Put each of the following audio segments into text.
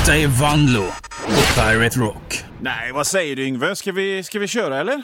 Detta är Vanlo på Pirate Rock. Nej, vad säger du, Yngve? Ska vi köra, eller?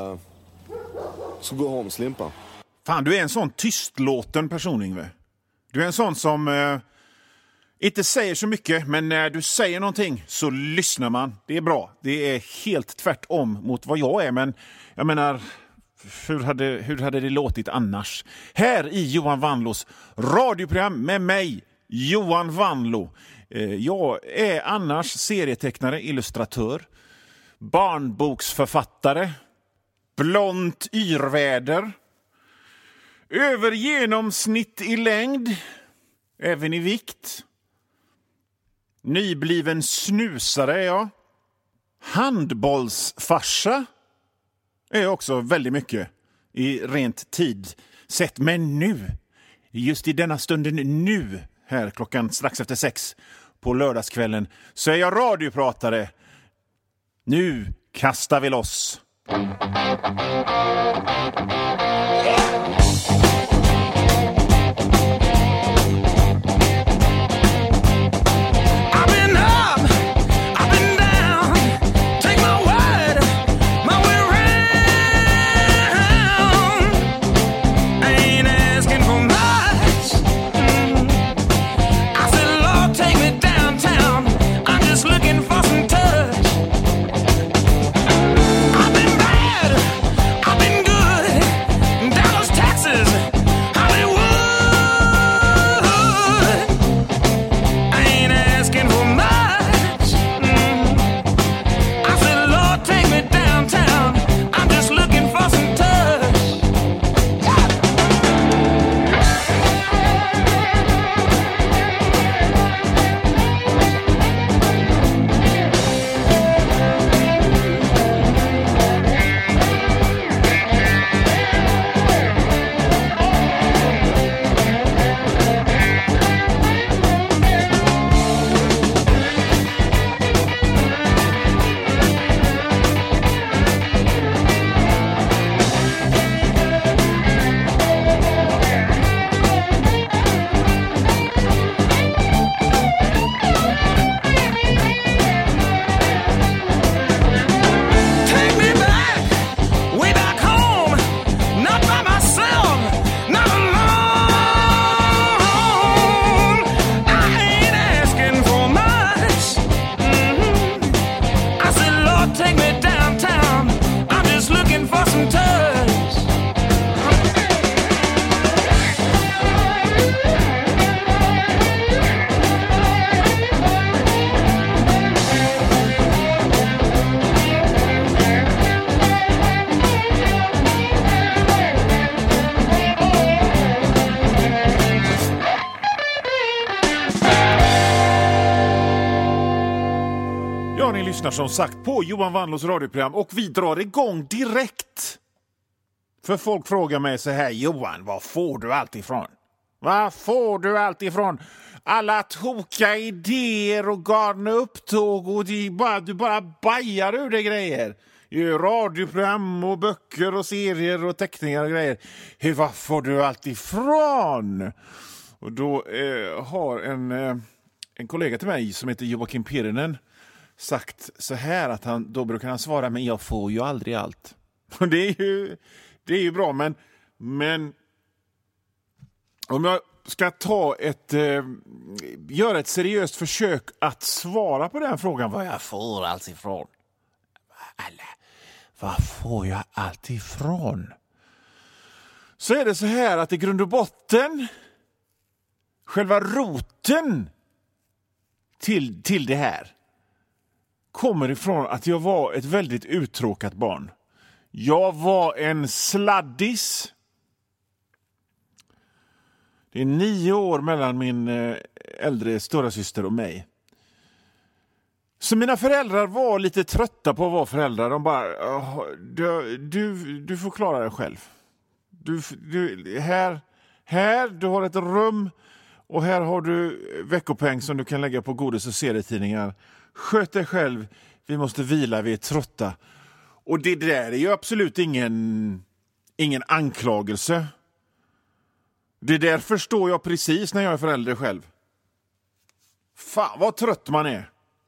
Så gå hem, Slimpa. Fan, du är en sån tystlåten person, Yngve. Du är en sån som inte säger så mycket, men när du säger någonting så lyssnar man. Det är bra. Det är helt tvärtom mot vad jag är, men jag menar, hur hade det låtit annars? Här i Johan Vanlos radioprogram med mig, Johan Vanlo. Jag är annars serietecknare, illustratör, barnboksförfattare, blont yrväder, över genomsnitt i längd, även i vikt, nybliven snusare är jag, handbollsfarsa är jag också väldigt mycket i rent tid sett, men nu, just i denna stunden nu, här klockan strax efter 6 på lördagskvällen, så är jag radiopratare. Nu kastar vi loss. Som sagt på Johan Vanlos radioprogram, och vi drar igång direkt. För folk frågar mig så här: Johan, var får du allt ifrån? Var får du allt ifrån? Alla tokiga idéer och galna upptåg, och du bara bajar ur det grejer. Radioprogram och böcker och serier och teckningar och grejer. Var får du allt ifrån? Och då har en kollega till mig som heter Joakim Pirinen sagt så här, att då brukar han svara: men jag får ju aldrig allt. Och det är ju bra, men om jag ska göra ett seriöst försök att svara på den frågan, vad jag får allt ifrån. Vad får jag allt ifrån? Så är det så här att i grund och botten, själva roten till det här kommer ifrån att jag var ett väldigt uttråkat barn. Jag var en sladdis. Det är 9 år mellan min äldre stora syster och mig. Så mina föräldrar var lite trötta på att vara föräldrar. De bara: du får klara dig själv. Du har ett rum, och här har du veckopeng som du kan lägga på godis och serietidningar. Sköt dig själv, vi måste vila, vi är trötta. Och det där är ju absolut ingen anklagelse. Det där förstår jag precis när jag är förälder själv. Fan vad trött man är.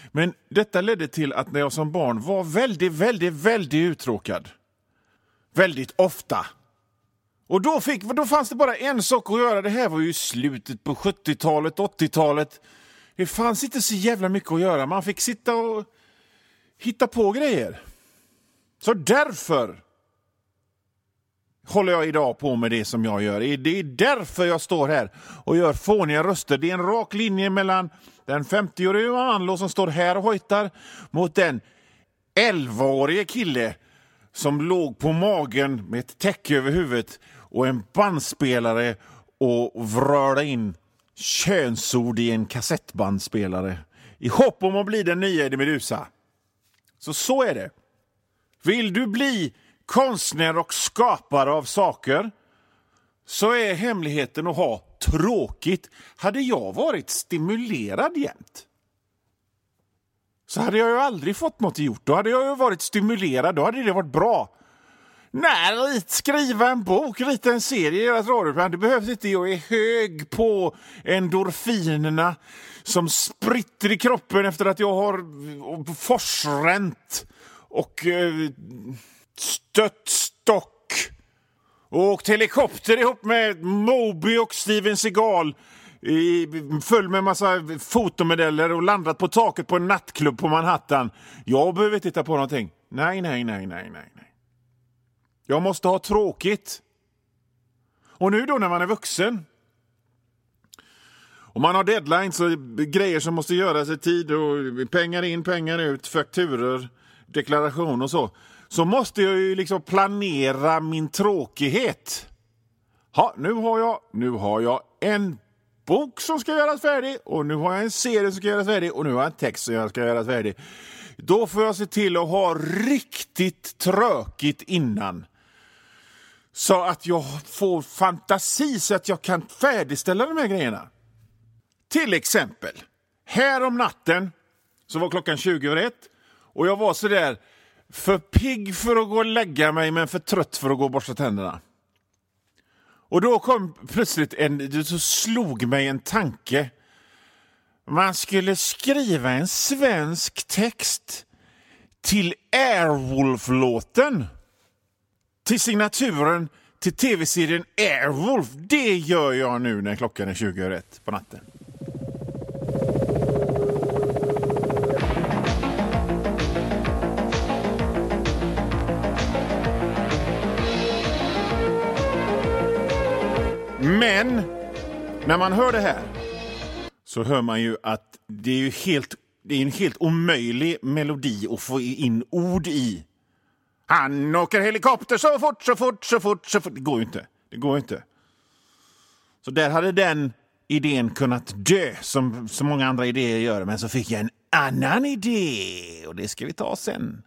Men detta ledde till att när jag som barn var väldigt uttråkad. Väldigt ofta. Och då fanns det bara en sak att göra. Det här var ju slutet på 70-talet, 80-talet. Det fanns inte så jävla mycket att göra. Man fick sitta och hitta på grejer. Så därför håller jag idag på med det som jag gör. Det är därför jag står här och gör fåniga röster. Det är en rak linje mellan den 50-årige Johan Vanlo som står här och hojtar mot den 11-årige kille som låg på magen med ett täcke över huvudet och en bandspelare och vröda in könsord i en kassettbandspelare i hopp om att bli den nya Eddie Meduza. Så är det. Vill du bli konstnär och skapare av saker, så är hemligheten att ha tråkigt. Hade jag varit stimulerad jämt, så hade jag ju aldrig fått något gjort. Då hade jag ju varit stimulerad, då hade det varit bra. Nej, skriva en bok, rita en serie, göra ett radioprogram. Det behövs inte. Jag är hög på endorfinerna som spritter i kroppen efter att jag har forsränt och stött stock och åkt helikopter ihop med Moby och Steven Seagal full med massa fotomodeller och landat på taket på en nattklubb på Manhattan. Jag behöver inte titta på någonting. Nej. Jag måste ha tråkigt. Och nu då när man är vuxen och man har deadlines och grejer som måste göras i tid och pengar in, pengar ut, fakturer, deklaration och så måste jag ju liksom planera min tråkighet. Nu har jag en bok som ska göras färdig och nu har jag en serie som ska göras färdig och nu har jag en text som ska göras färdig. Då får jag se till att ha riktigt tråkigt innan. Så att jag får fantasi så att jag kan färdigställa de här grejerna. Till exempel, här om natten så var klockan 20:01 och jag var så där för pigg för att gå och lägga mig men för trött för att gå och borsta tänderna. Och då kom plötsligt så slog mig en tanke. Man skulle skriva en svensk text till Airwolf-låten. Till signaturen till tv-serien Airwolf. Det gör jag nu när klockan är 20:01 på natten. Men när man hör det här så hör man ju att det är en helt omöjlig melodi att få in ord i. Han åker helikopter så fort. Det går ju inte. Så där hade den idén kunnat dö som så många andra idéer gör. Men så fick jag en annan idé och det ska vi ta sen.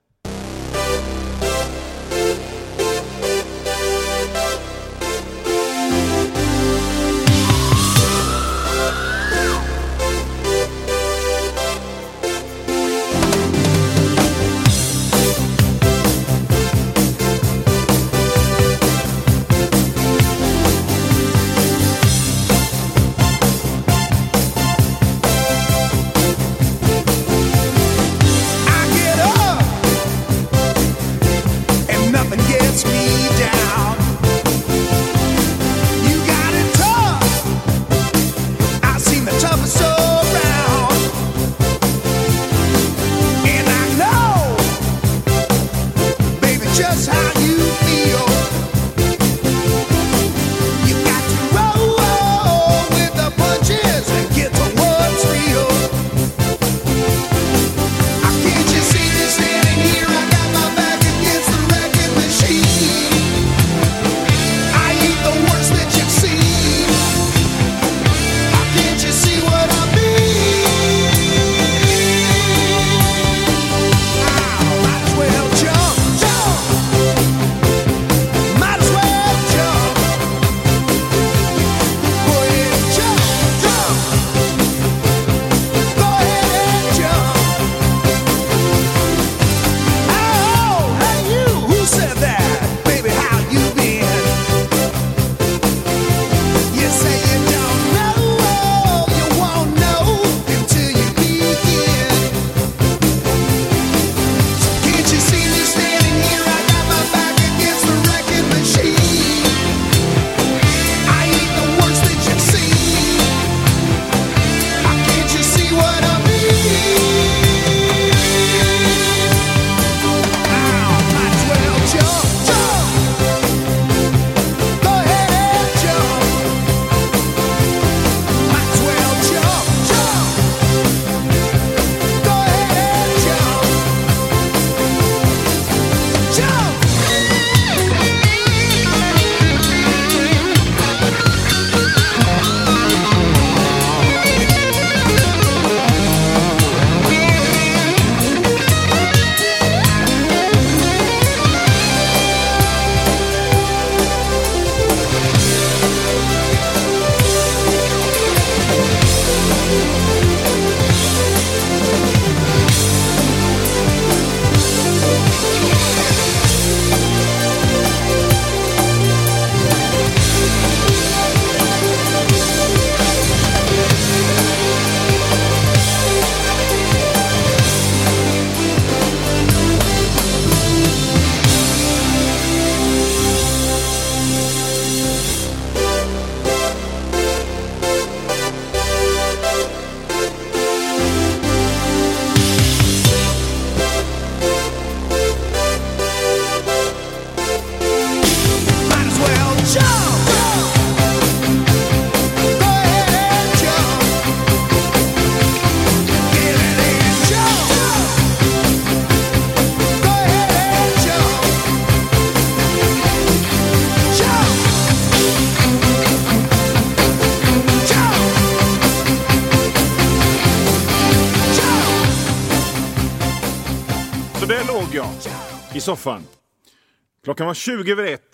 soffan. Klockan var 20 över 1.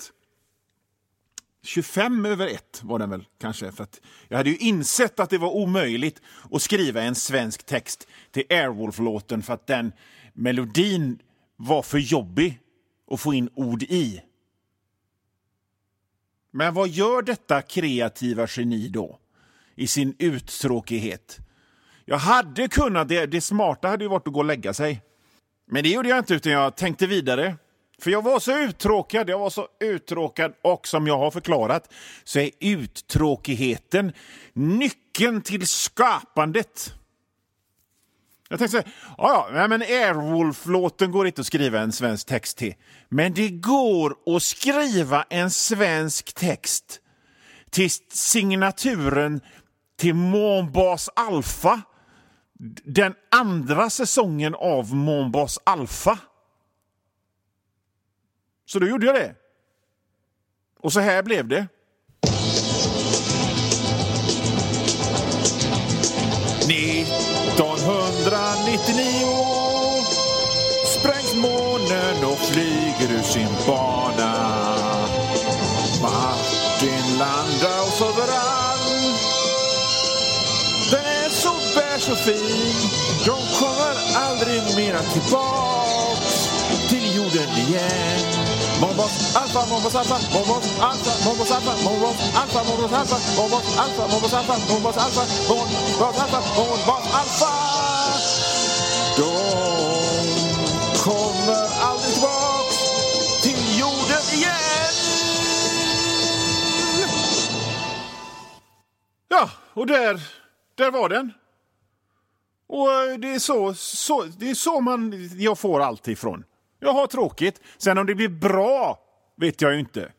25 över 1 var den väl kanske. För att jag hade ju insett att det var omöjligt att skriva en svensk text till Airwolf-låten för att den melodin var för jobbig att få in ord i. Men vad gör detta kreativa geni då? I sin uttråkighet. Jag hade kunnat, det smarta hade ju varit att gå och lägga sig. Men det gjorde jag inte, utan jag tänkte vidare. För jag var så uttråkad och som jag har förklarat så är uttråkigheten nyckeln till skapandet. Jag tänkte så här, men Airwolf-låten går inte att skriva en svensk text till. Men det går att skriva en svensk text till signaturen till Månbas Alpha. Den andra säsongen av Månbas Alpha. Så då gjorde jag det. Och så här blev det. 1999 sprängs månen och flyger ur sin bana. Martin landar oss överall. Den är så bärs och fin. De kommer aldrig mera tillbaks till jorden igen. Månbas Alpha, Månbas Alpha, Månbas Alpha, Månbas Alpha, Månbas Alpha, Månbas Alpha, Månbas Alpha, Månbas Alpha, Månbas Alpha, Månbas Alpha, Månbas Alpha. De kommer aldrig tillbaks till jorden igen. Ja, och där var den. Och det är så jag får allt ifrån. Jag har tråkigt. Sen om det blir bra vet jag ju inte.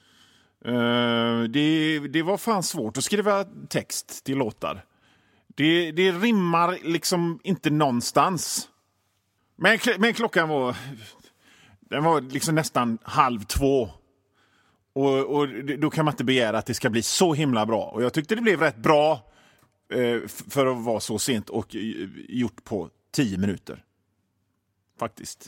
Det var fan svårt att skriva text till låtar. Det rimmar liksom inte någonstans. Men klockan var liksom nästan 1:30. Och då kan man inte begära att det ska bli så himla bra. Och jag tyckte det blev rätt bra för att vara så sent och gjort på 10 minuter. Faktiskt.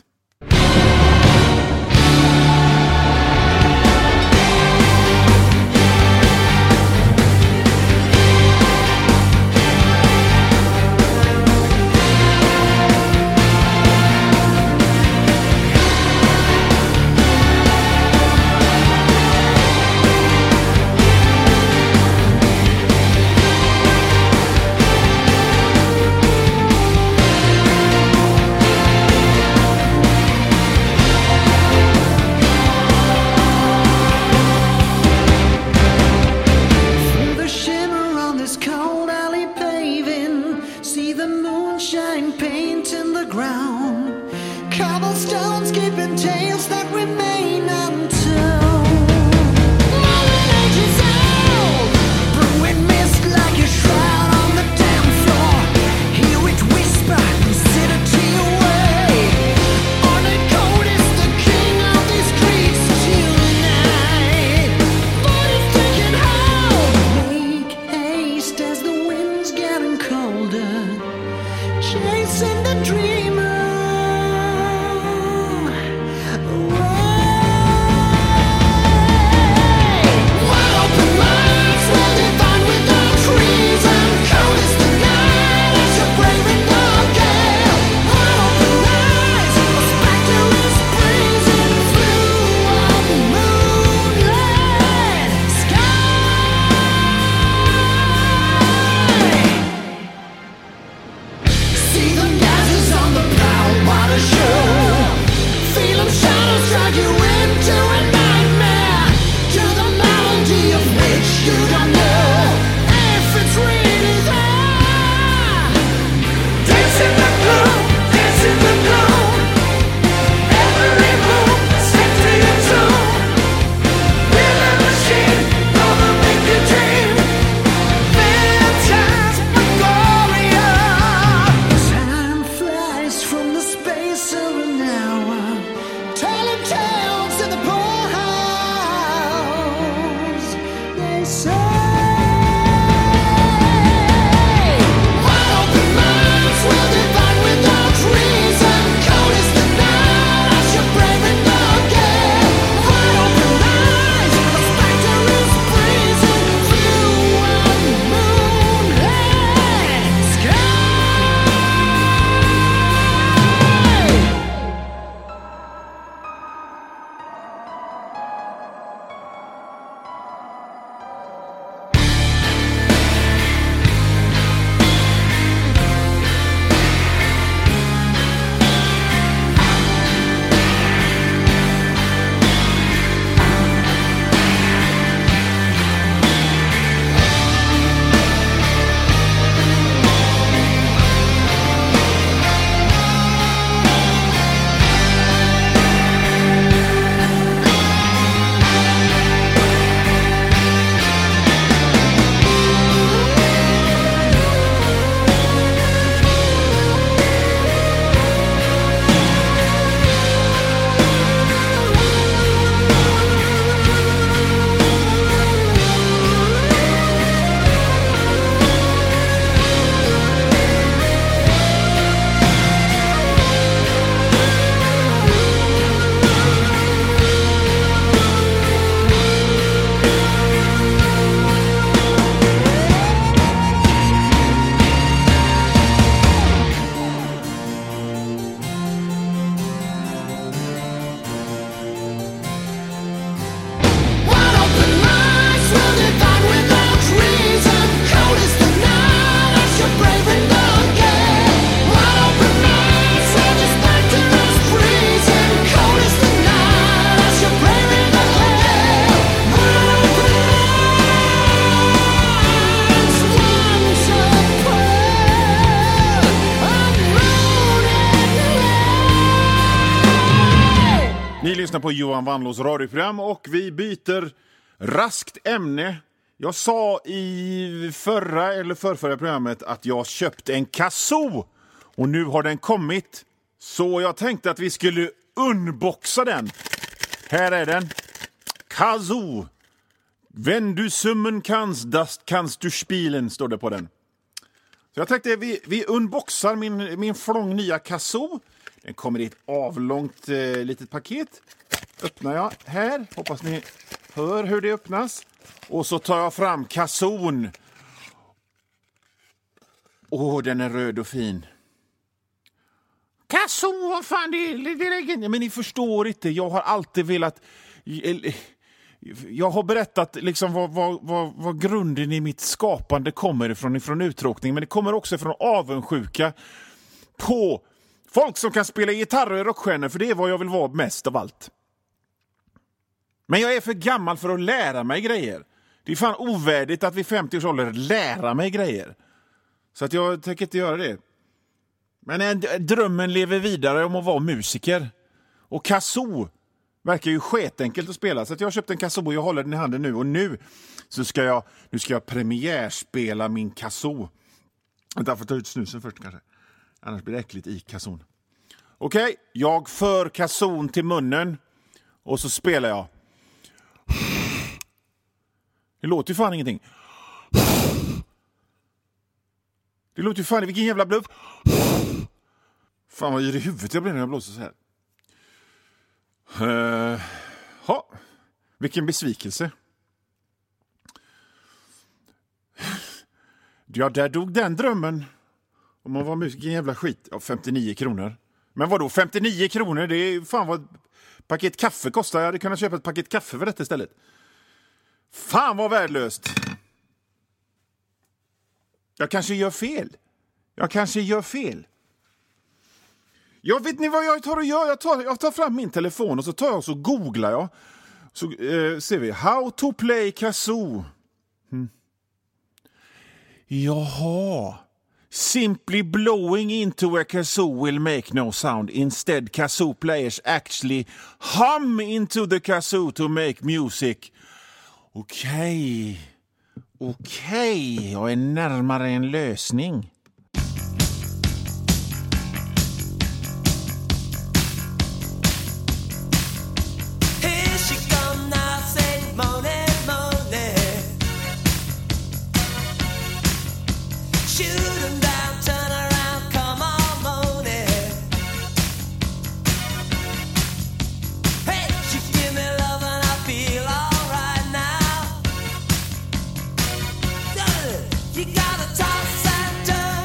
lyssnar på Johan Wanlås radioprogram och vi byter raskt ämne. Jag sa i förra eller förrförra programmet att jag köpte en kazoo och nu har den kommit. Så jag tänkte att vi skulle unboxa den. Här är den. Kazoo. Wenn du summen kannst, das kannst du spielen, står det på den. Så jag tänkte vi unboxar min flång nya kazoo. Den kommer i ett avlångt litet paket. Öppnar jag här. Hoppas ni hör hur det öppnas. Och så tar jag fram kazoon. Den är röd och fin. Kazoo, vad fan det är. Men ni förstår inte. Jag har alltid velat... Jag har berättat liksom vad grunden i mitt skapande kommer ifrån uttråkning. Men det kommer också ifrån avundsjuka på folk som kan spela gitarr och rockstjärnor. För det är vad jag vill vara mest av allt. Men jag är för gammal för att lära mig grejer. Det är fan ovärdigt att vid 50 års ålder lära mig grejer. Så att jag tänker inte göra det. Men drömmen lever vidare om att vara musiker. Och kazoo verkar ju skitenkelt att spela. Så att jag har köpt en kazoo och jag håller den i handen nu. Och nu ska jag premiärspela min kazoo. Vänta, jag får ta ut snusen först kanske. Annars blir det äckligt i kazoon. Okej, jag för kazoon till munnen. Och så spelar jag. Det låter ju fan ingenting. Det låter ju fan, vilken jävla bluff. Fan vad yr i huvudet jag blir när jag blåser så här. Vilken besvikelse. Ja, där dog den drömmen. Om man var musiker, vilken jävla skit. 59 kronor. Men vadå, 59 kronor? Det är fan vad paket kaffe kostar. Jag hade kunnat köpa ett paket kaffe för detta istället. Fan vad värdelöst. Jag kanske gör fel. Jag vet ni vad jag tar och gör? Jag tar fram min telefon och så tar jag och så googlar jag. Så ser vi. How to play kazoo. Jaha. Simply blowing into a kazoo will make no sound. Instead, kazoo players actually hum into the kazoo to make music. Okej, jag är närmare en lösning. You gotta toss and turn.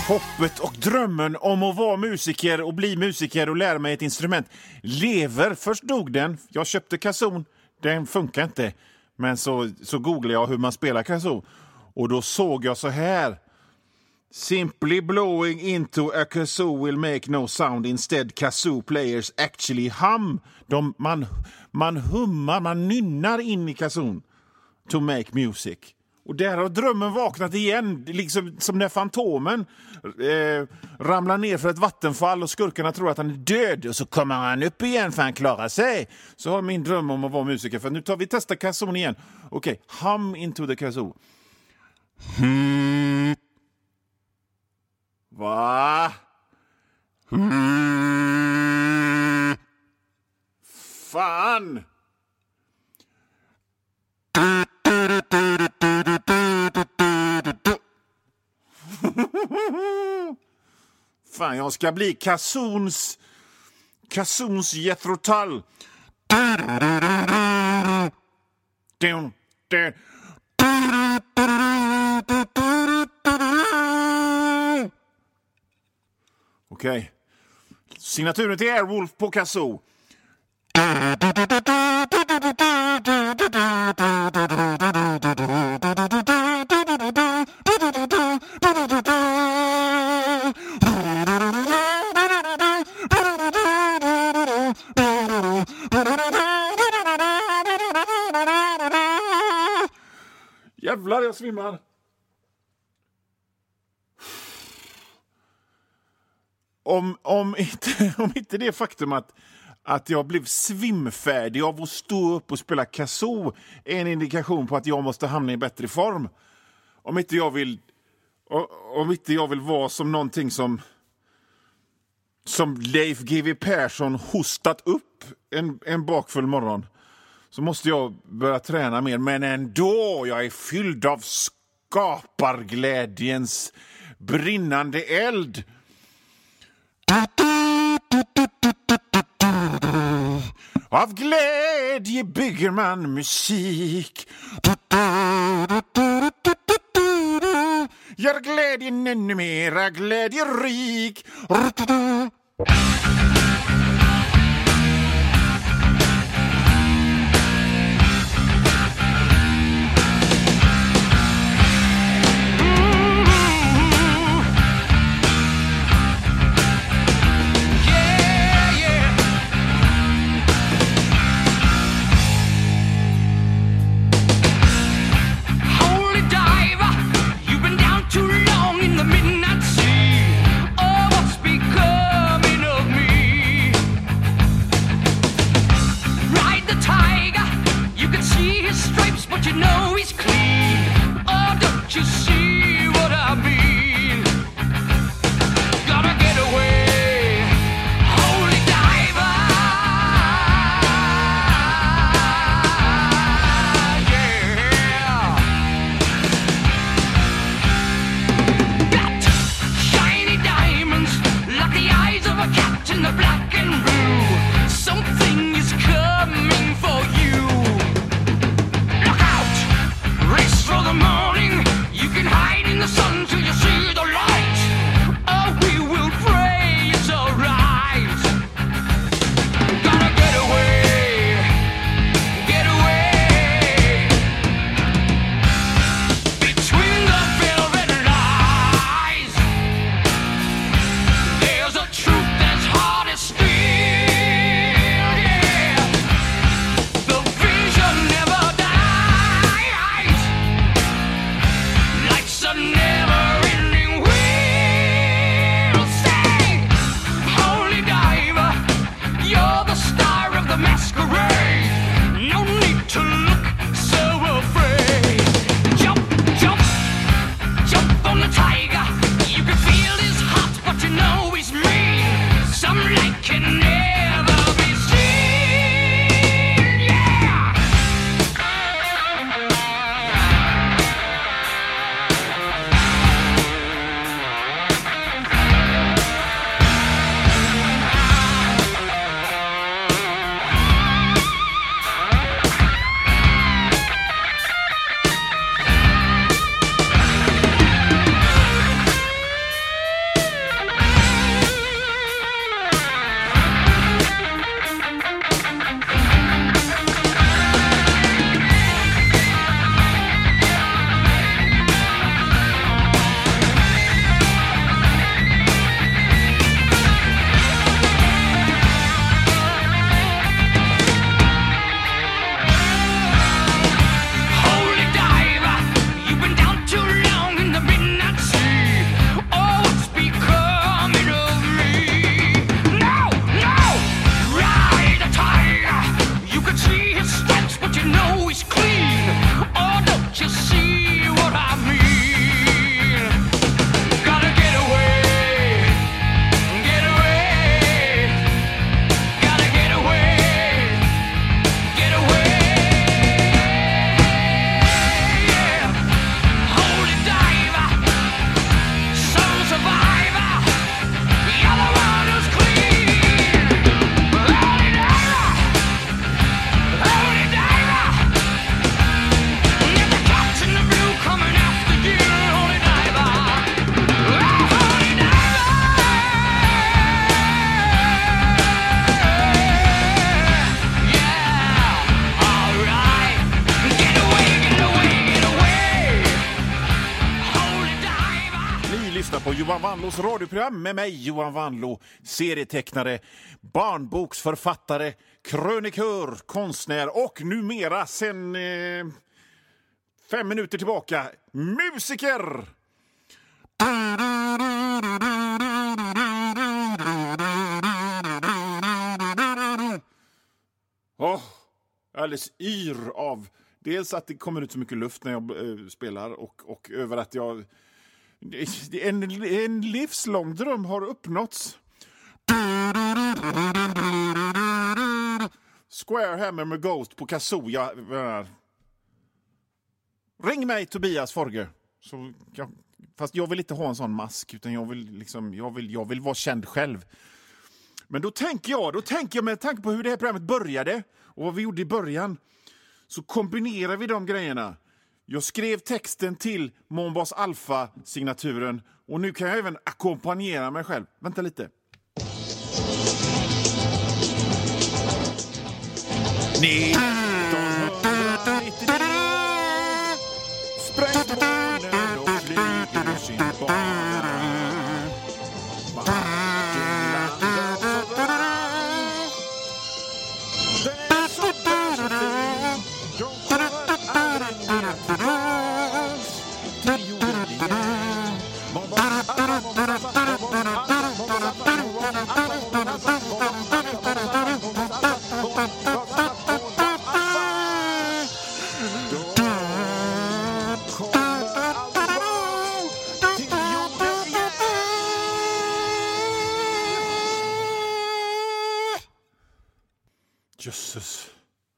Hoppet och drömmen om att vara musiker och bli musiker och lära mig ett instrument lever. Först dog den. Jag köpte kazoo. Den funkar inte. Men så googlade jag hur man spelar kazoo. Och då såg jag så här. Simply blowing into a kazoo will make no sound. Instead kazoo players actually hum. Man hummar, man nynnar in i kazoon to make music. Och där har drömmen vaknat igen, liksom som när Fantomen ramlar ner för ett vattenfall och skurkarna tror att han är död och så kommer han upp igen för han klarar sig. Så har min dröm om att vara musiker, för nu tar vi testa kazoon igen. Okej, hum into the kazoo. Va? Fan! Fan, jag ska bli kazoons Jethro Tull. Okej. Signaturen till Airwolf på kazoo. Jävlar, jag svimmar. Om inte det faktum att jag blev svimfärdig av att stå upp och spela kazoo är en indikation på att jag måste hamna i bättre form. Om inte jag vill vara som någonting som Leif GW Persson hostat upp en bakfull morgon, så måste jag börja träna mer. Men ändå, jag är fylld av skaparglädjens brinnande eld. Av glädje bygger man musik. Gör glädjen ännu mera glädjerik. lyssnar på Johan Wanlås radioprogram med mig, Johan Wanlå, serietecknare, barnboksförfattare, krönikör, konstnär och numera sen 5 minuter tillbaka, musiker! Alldeles yr av dels att det kommer ut så mycket luft när jag spelar och över att jag en livslång dröm har uppnåtts. Square Hammer med Ghost på kazoo. Ring mig Tobias Forge. Fast jag vill inte ha en sån mask utan jag vill vara känd själv. Men då tänker jag med tanke på hur det här programmet började och vad vi gjorde i början, så kombinerar vi de grejerna. Jag skrev texten till Mombas Alpha-signaturen och nu kan jag även ackompanjera mig själv. Vänta lite. Sprängt molnen och flyger ur sin bana. Jösses.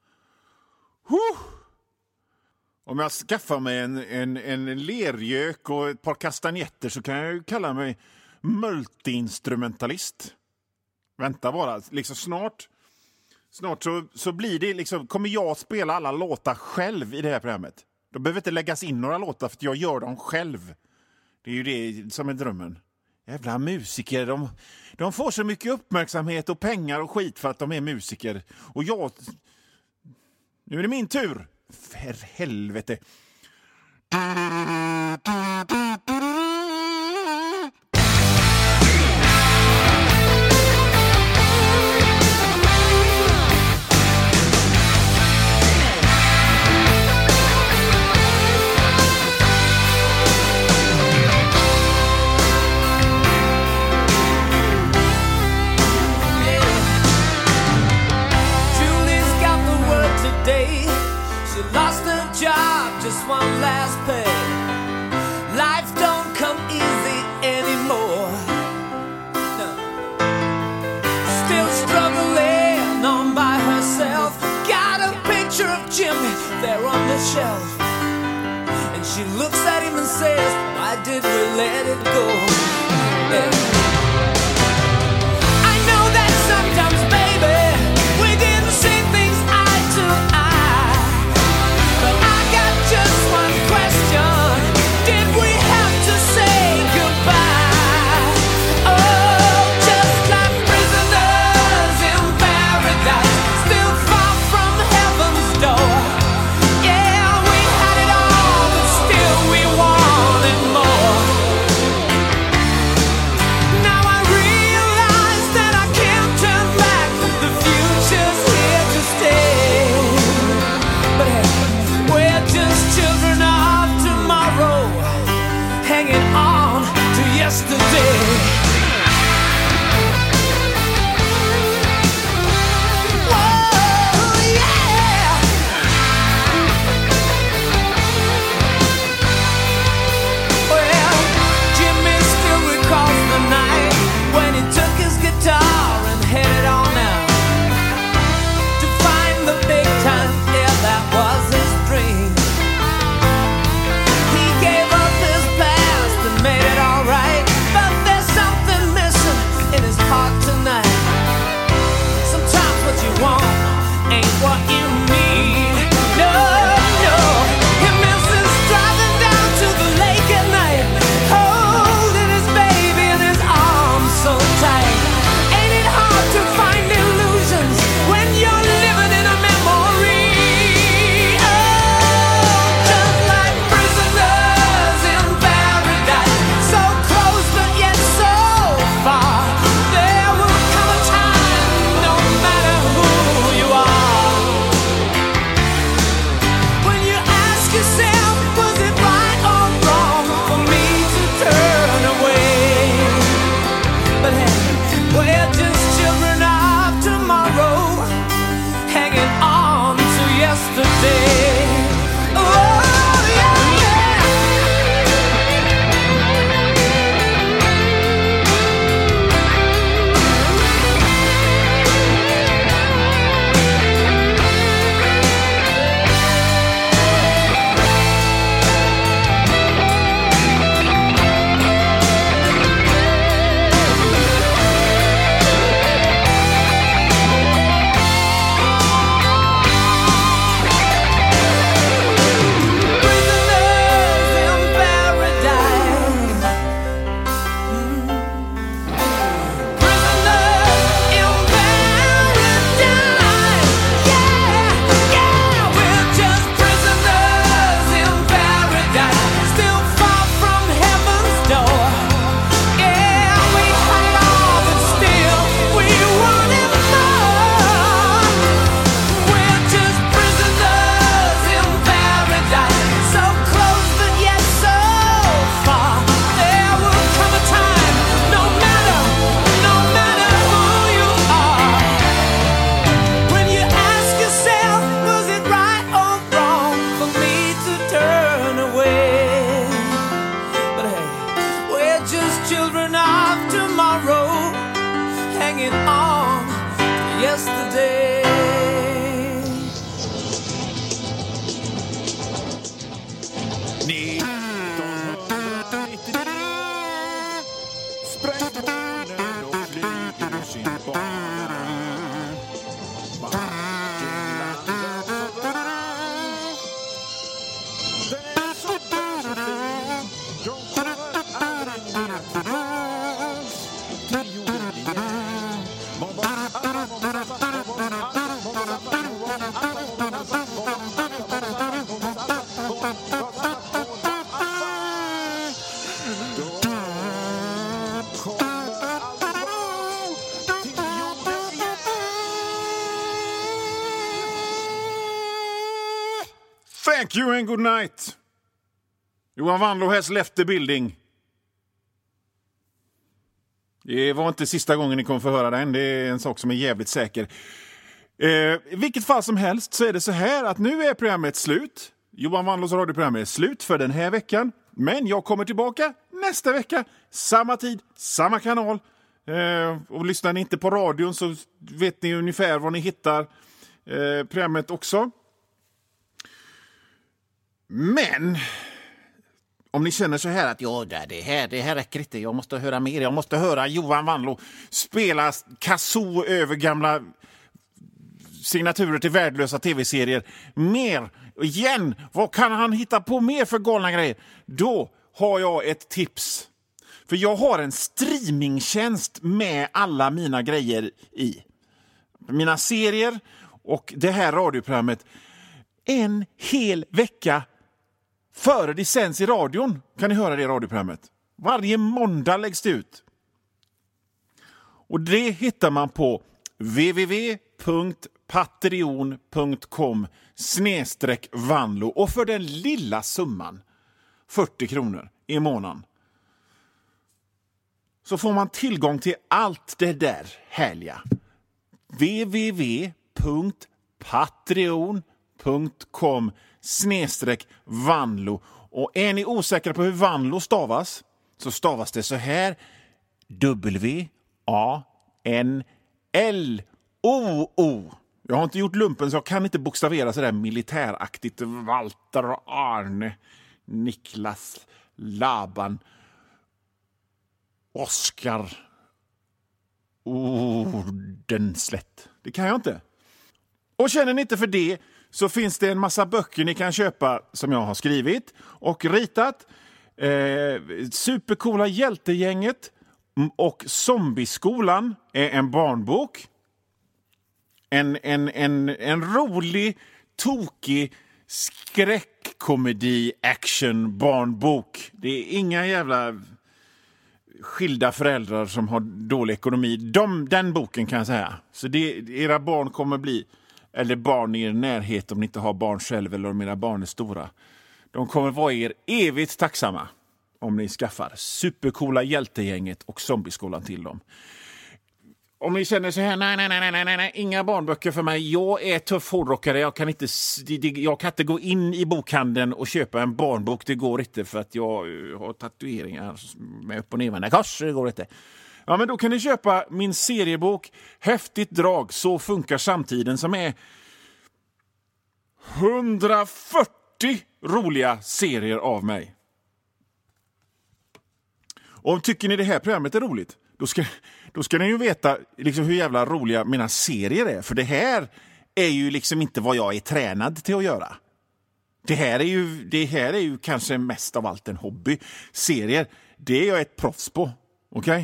Om jag skaffar mig en lergök och ett par kastanjetter så kan jag ju kalla mig multiinstrumentalist. Vänta bara, liksom snart så blir det liksom, kommer jag spela alla låtar själv i det här programmet. Då behöver inte läggas in några låtar för att jag gör dem själv. Det är ju det som är drömmen. Jävla musiker, de får så mycket uppmärksamhet och pengar och skit för att de är musiker. Och nu är det min tur. För helvete. Just one last pay. Life don't come easy anymore. No. Still struggling on by herself. Got a picture of Jimmy there on the shelf. And she looks at him and says, why did we let it go? I know that sometimes, baby, we didn't see things eye to eye. But I got just one question. Did we have to say goodbye? Oh, just like prisoners in paradise, still far from heaven's door. Yeah, we had it all, but still we wanted more. yourself, was it right or wrong for me to turn away? But hey, we're just children of tomorrow, hanging on to yesterday. Thank you and good night. Johan Wanlo has left the building. Det var inte sista gången ni kommer få höra den. Det är en sak som är jävligt säker. I vilket fall som helst så är det så här att nu är programmet slut. Johan Wanlos radioprogram är slut för den här veckan. Men jag kommer tillbaka nästa vecka. Samma tid, samma kanal. Och lyssnar ni inte på radion så vet ni ungefär var ni hittar programmet också. Men om ni känner så här att det här räcker inte, jag måste höra mer, jag måste höra Johan Wanlo spela kazoo över gamla signaturer till värdelösa tv-serier mer igen, vad kan han hitta på mer för galna grejer? Då har jag ett tips. För jag har en streamingtjänst med alla mina grejer i. Mina serier och det här radioprogrammet. En hel vecka före det sänds i radion kan ni höra det radioprogrammet. Varje måndag läggs det ut. Och det hittar man på www.patreon.com/Wanlo. Och för den lilla summan 40 kronor i månaden så får man tillgång till allt det där härliga. www.patreon.com/Wanlo. Och är ni osäkra på hur Wanlo stavas så stavas det så här: WANLO. Jag har inte gjort lumpen så jag kan inte bokstavera så där militäraktigt. Walter, Arne, Niklas, Laban, Oskar, Ordenslätt. Det kan jag inte. Och känner ni inte för det så finns det en massa böcker ni kan köpa som jag har skrivit och ritat. Supercoola hjältegänget och Zombieskolan är en barnbok. En rolig, tokig skräckkomedi action barnbok. Det är inga jävla skilda föräldrar som har dålig ekonomi. Den boken kan jag säga. Så era barn kommer bli, eller barn i er närhet om ni inte har barn själv eller om era barn är stora, De kommer vara er evigt tacksamma om ni skaffar supercoola Hjältegänget och Zombieskolan till dem. Om ni känner så här, nej, inga barnböcker för mig. Jag är tuff hårdrockare. Jag kan inte gå in i bokhandeln och köpa en barnbok. Det går inte för att jag har tatueringar med upp- och nedvända kors. Det går inte. Ja, men då kan ni köpa min seriebok Häftigt drag, så funkar samtiden, som är 140 roliga serier av mig. Och tycker ni det här programmet är roligt, då ska ni ju veta liksom hur jävla roliga mina serier är. För det här är ju liksom inte vad jag är tränad till att göra. Det här är ju kanske mest av allt en hobby. Serier, det är jag ett proffs på. Okej?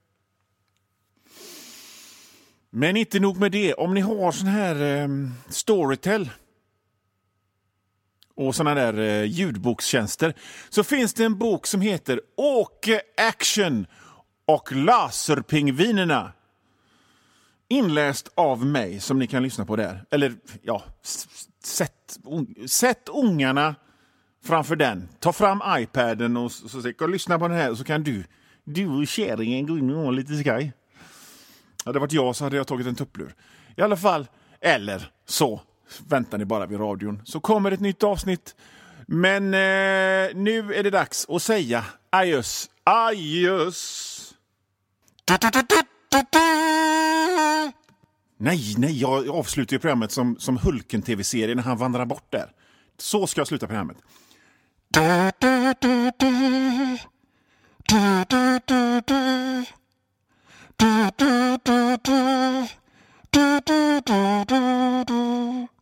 Men inte nog med det. Om ni har sån här Storytel och såna där ljudbokstjänster, så finns det en bok som heter Åke Action och Laserpingvinerna. Inläst av mig, som ni kan lyssna på där. Eller ja, sätt ungarna framför den. Ta fram iPaden och lyssna på den här, och så kan du och kärringen gå in och ha lite skaj. Hade det varit jag så hade jag tagit en tupplur. I alla fall, eller så väntar ni bara vid radion, så kommer ett nytt avsnitt. Men nu är det dags att säga adjöss. Nej, jag avslutar ju programmet som Hulken-tv-serien när han vandrar bort där. Så ska jag sluta programmet. Du